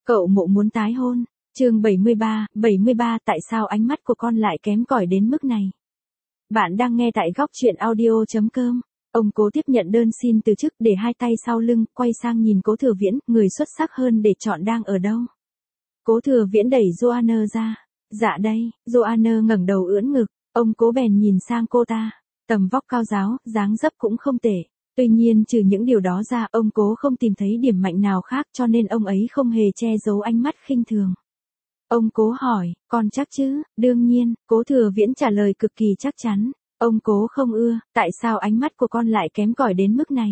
Cậu Mộ muốn tái hôn. Chương 73, tại sao ánh mắt của con lại kém cỏi đến mức này? Bạn đang nghe tại góc truyện audio.com. Ông Cố tiếp nhận đơn xin từ chức để hai tay sau lưng, quay sang nhìn Cố Thừa Viễn, người xuất sắc hơn để chọn đang ở đâu. Cố Thừa Viễn đẩy Joanna ra. Dạ đây, Joanna ngẩng đầu ưỡn ngực, ông Cố bèn nhìn sang cô ta. Tầm vóc cao ráo, dáng dấp cũng không tệ. Tuy nhiên trừ những điều đó ra, ông Cố không tìm thấy điểm mạnh nào khác, cho nên ông ấy không hề che giấu ánh mắt khinh thường. Ông Cố hỏi, con chắc chứ? Đương nhiên, Cố Thừa Viễn trả lời cực kỳ chắc chắn. Ông Cố không ưa, tại sao ánh mắt của con lại kém cỏi đến mức này?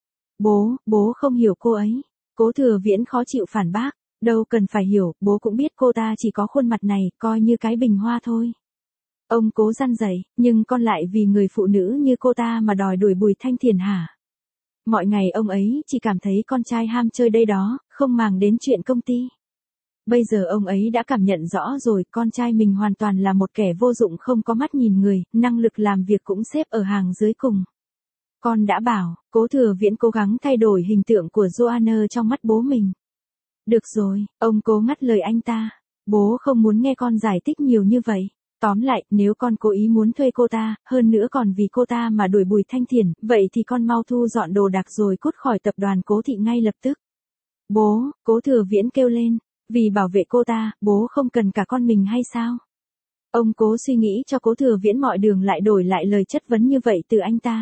Bố không hiểu cô ấy. Cố Thừa Viễn khó chịu phản bác, đâu cần phải hiểu, bố cũng biết cô ta chỉ có khuôn mặt này, coi như cái bình hoa thôi. Ông Cố răn dạy, nhưng con lại vì người phụ nữ như cô ta mà đòi đuổi Bùi Thanh Thiền hả? Mọi ngày ông ấy chỉ cảm thấy con trai ham chơi đây đó, không màng đến chuyện công ty. Bây giờ ông ấy đã cảm nhận rõ rồi, con trai mình hoàn toàn là một kẻ vô dụng không có mắt nhìn người, năng lực làm việc cũng xếp ở hàng dưới cùng. Con đã bảo, Cố Thừa Viễn cố gắng thay đổi hình tượng của Joanna trong mắt bố mình. Được rồi, ông Cố ngắt lời anh ta. Bố không muốn nghe con giải thích nhiều như vậy. Tóm lại, nếu con cố ý muốn thuê cô ta, hơn nữa còn vì cô ta mà đuổi Bùi Thanh Thiền, vậy thì con mau thu dọn đồ đạc rồi cút khỏi tập đoàn Cố Thị ngay lập tức. Bố, Cố Thừa Viễn kêu lên. Vì bảo vệ cô ta, bố không cần cả con mình hay sao? Ông Cố suy nghĩ cho Cố Thừa Viễn mọi đường lại đổi lại lời chất vấn như vậy từ anh ta.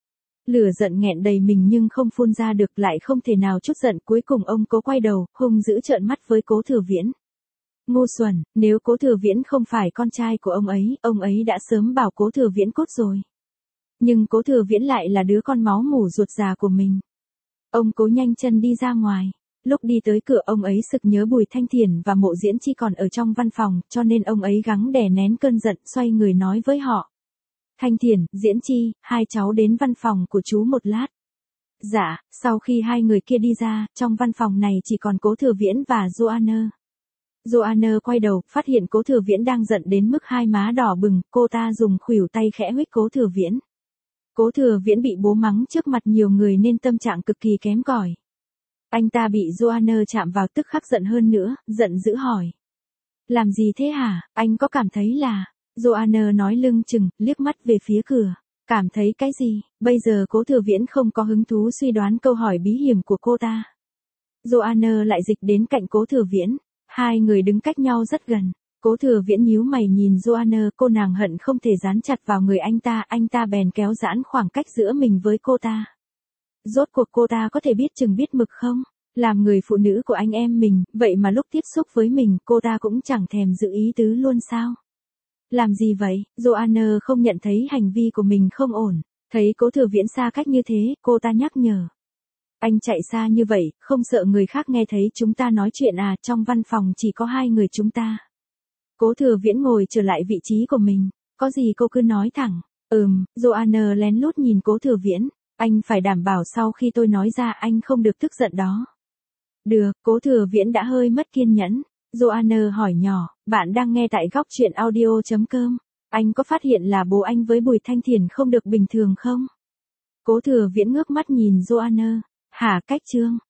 Lửa giận nghẹn đầy mình nhưng không phun ra được, lại không thể nào trút giận, cuối cùng ông Cố quay đầu, hung dữ trợn mắt với Cố Thừa Viễn. Ngu xuẩn, nếu Cố Thừa Viễn không phải con trai của ông ấy đã sớm bảo Cố Thừa Viễn cút rồi. Nhưng Cố Thừa Viễn lại là đứa con máu mủ ruột già của mình. Ông Cố nhanh chân đi ra ngoài. Lúc đi tới cửa ông ấy sực nhớ Bùi Thanh Thiền và Mộ Diễn Chi còn ở trong văn phòng, cho nên ông ấy gắng đè nén cơn giận, xoay người nói với họ. Thanh Thiền, Diễn Chi, hai cháu đến văn phòng của chú một lát. Dạ, sau khi hai người kia đi ra, trong văn phòng này chỉ còn Cố Thừa Viễn và Joanna. Joanna quay đầu, phát hiện Cố Thừa Viễn đang giận đến mức hai má đỏ bừng, cô ta dùng khuỷu tay khẽ huých Cố Thừa Viễn. Cố Thừa Viễn bị bố mắng trước mặt nhiều người nên tâm trạng cực kỳ kém cỏi. Anh ta bị Joanna chạm vào tức khắc giận hơn nữa, giận dữ hỏi. Làm gì thế hả, anh có cảm thấy là... Joanna nói lưng chừng, liếc mắt về phía cửa. Cảm thấy cái gì? Bây giờ Cố Thừa Viễn không có hứng thú suy đoán câu hỏi bí hiểm của cô ta. Joanna lại dịch đến cạnh Cố Thừa Viễn. Hai người đứng cách nhau rất gần. Cố Thừa Viễn nhíu mày nhìn Joanna, cô nàng hận không thể dán chặt vào người anh ta bèn kéo giãn khoảng cách giữa mình với cô ta. Rốt cuộc cô ta có thể biết chừng biết mực không? Làm người phụ nữ của anh em mình, vậy mà lúc tiếp xúc với mình, cô ta cũng chẳng thèm giữ ý tứ luôn sao? Làm gì vậy? Joanna không nhận thấy hành vi của mình không ổn. Thấy Cố Thừa Viễn xa cách như thế, cô ta nhắc nhở. Anh chạy xa như vậy, không sợ người khác nghe thấy chúng ta nói chuyện à? Trong văn phòng chỉ có hai người chúng ta. Cố Thừa Viễn ngồi trở lại vị trí của mình. Có gì cô cứ nói thẳng. Joanna lén lút nhìn Cố Thừa Viễn. Anh phải đảm bảo sau khi tôi nói ra anh không được tức giận đó. Được, Cố Thừa Viễn đã hơi mất kiên nhẫn. Joanna hỏi nhỏ, bạn đang nghe tại góc truyện audio.com. Anh có phát hiện là bố anh với Bùi Thanh Thiền không được bình thường không? Cố Thừa Viễn ngước mắt nhìn Joanna. Hả, cách Trương?